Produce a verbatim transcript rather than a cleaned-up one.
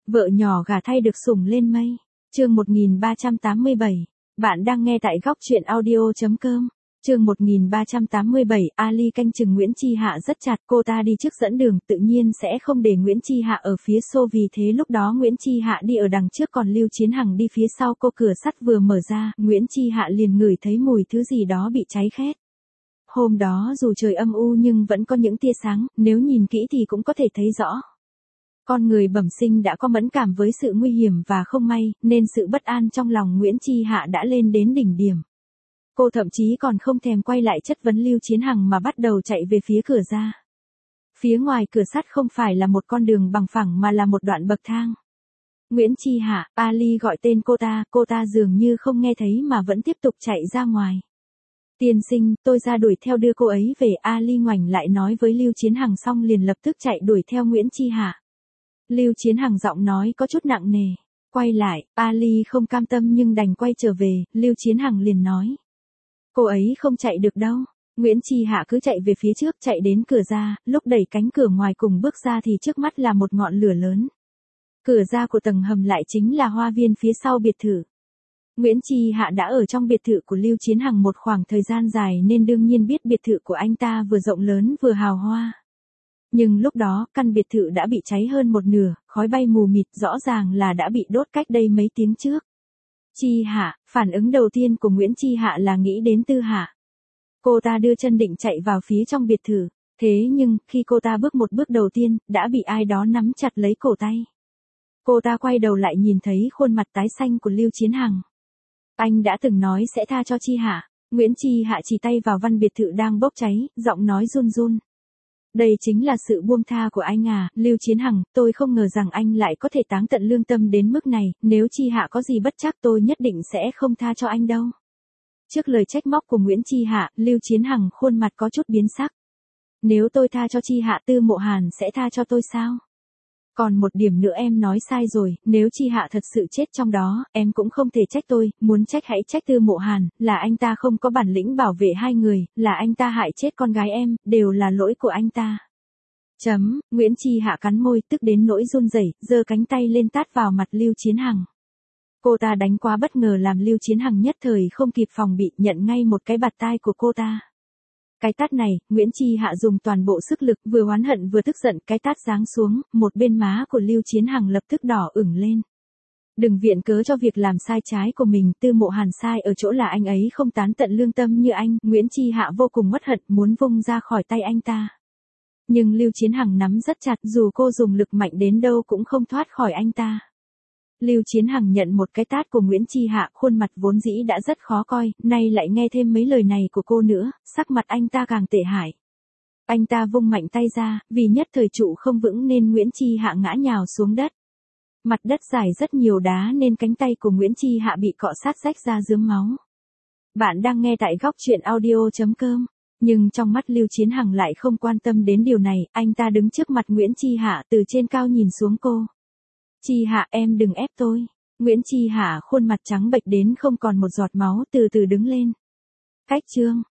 Vợ nhỏ gả thay được sủng lên mây. Chương một nghìn ba trăm tám mươi bảy. Bạn đang nghe tại góc truyện audio chấm com. Chương một nghìn ba trăm tám mươi bảy, Ali canh chừng Nguyễn Chi Hạ rất chặt, cô ta đi trước dẫn đường, tự nhiên sẽ không để Nguyễn Chi Hạ ở phía sau, vì thế lúc đó Nguyễn Chi Hạ đi ở đằng trước còn Lưu Chiến Hằng đi phía sau cô. Cửa sắt vừa mở ra, Nguyễn Chi Hạ liền ngửi thấy mùi thứ gì đó bị cháy khét. Hôm đó dù trời âm u nhưng vẫn có những tia sáng, nếu nhìn kỹ thì cũng có thể thấy rõ. Con người bẩm sinh đã có mẫn cảm với sự nguy hiểm và không may, nên sự bất an trong lòng Nguyễn Chi Hạ đã lên đến đỉnh điểm. Cô thậm chí còn không thèm quay lại chất vấn Lưu Chiến Hằng mà bắt đầu chạy về phía cửa ra. Phía ngoài cửa sắt không phải là một con đường bằng phẳng mà là một đoạn bậc thang. Nguyễn Chi Hạ, Ali gọi tên cô ta, cô ta dường như không nghe thấy mà vẫn tiếp tục chạy ra ngoài. Tiên sinh, tôi ra đuổi theo đưa cô ấy về. Ali ngoảnh lại nói với Lưu Chiến Hằng xong liền lập tức chạy đuổi theo Nguyễn Chi Hạ. Lưu Chiến Hằng giọng nói có chút nặng nề. Quay lại, Ali không cam tâm nhưng đành quay trở về. Lưu Chiến Hằng liền nói. Cô ấy không chạy được đâu. Nguyễn Chi Hạ cứ chạy về phía trước, chạy đến cửa ra, lúc đẩy cánh cửa ngoài cùng bước ra thì trước mắt là một ngọn lửa lớn. Cửa ra của tầng hầm lại chính là hoa viên phía sau biệt thự. Nguyễn Chi Hạ đã ở trong biệt thự của Lưu Chiến Hằng một khoảng thời gian dài nên đương nhiên biết biệt thự của anh ta vừa rộng lớn vừa hào hoa. Nhưng lúc đó, căn biệt thự đã bị cháy hơn một nửa, khói bay mù mịt, rõ ràng là đã bị đốt cách đây mấy tiếng trước. Chi Hạ, phản ứng đầu tiên của Nguyễn Chi Hạ là nghĩ đến Tư Hạ. Cô ta đưa chân định chạy vào phía trong biệt thự, thế nhưng, khi cô ta bước một bước đầu tiên, đã bị ai đó nắm chặt lấy cổ tay. Cô ta quay đầu lại nhìn thấy khuôn mặt tái xanh của Lưu Chiến Hằng. Anh đã từng nói sẽ tha cho Chi Hạ. Nguyễn Chi Hạ chỉ tay vào văn biệt thự đang bốc cháy, giọng nói run run. Đây chính là sự buông tha của anh à, Lưu Chiến Hằng, tôi không ngờ rằng anh lại có thể táng tận lương tâm đến mức này, nếu Chi Hạ có gì bất trắc tôi nhất định sẽ không tha cho anh đâu. Trước lời trách móc của Nguyễn Chi Hạ, Lưu Chiến Hằng khuôn mặt có chút biến sắc. Nếu tôi tha cho Chi Hạ, Tư Mộ Hàn sẽ tha cho tôi sao? Còn một điểm nữa em nói sai rồi, nếu Chi Hạ thật sự chết trong đó, em cũng không thể trách tôi, muốn trách hãy trách Tư Mộ Hàn, là anh ta không có bản lĩnh bảo vệ hai người, là anh ta hại chết con gái em, đều là lỗi của anh ta. Chấm, Nguyễn Chi Hạ cắn môi, tức đến nỗi run rẩy, giơ cánh tay lên tát vào mặt Lưu Chiến Hằng. Cô ta đánh quá bất ngờ làm Lưu Chiến Hằng nhất thời không kịp phòng bị, nhận ngay một cái bạt tai của cô ta. Cái tát này, Nguyễn Chi Hạ dùng toàn bộ sức lực, vừa oán hận vừa tức giận, cái tát giáng xuống, một bên má của Lưu Chiến Hằng lập tức đỏ ửng lên. Đừng viện cớ cho việc làm sai trái của mình, Tư Mộ Hàn sai ở chỗ là anh ấy không tán tận lương tâm như anh. Nguyễn Chi Hạ vô cùng uất hận, muốn vung ra khỏi tay anh ta. Nhưng Lưu Chiến Hằng nắm rất chặt, dù cô dùng lực mạnh đến đâu cũng không thoát khỏi anh ta. Lưu Chiến Hằng nhận một cái tát của Nguyễn Chi Hạ, khuôn mặt vốn dĩ đã rất khó coi, nay lại nghe thêm mấy lời này của cô nữa, sắc mặt anh ta càng tệ hại. Anh ta vung mạnh tay ra, vì nhất thời trụ không vững nên Nguyễn Chi Hạ ngã nhào xuống đất. Mặt đất dài rất nhiều đá nên cánh tay của Nguyễn Chi Hạ bị cọ sát rách ra rướm máu. Bạn đang nghe tại góc truyện audio chấm com. Nhưng trong mắt Lưu Chiến Hằng lại không quan tâm đến điều này, anh ta đứng trước mặt Nguyễn Chi Hạ từ trên cao nhìn xuống cô. Chi Hạ, em đừng ép tôi. Nguyễn Chi Hạ khuôn mặt trắng bệch đến không còn một giọt máu, từ từ đứng lên. Cách chương.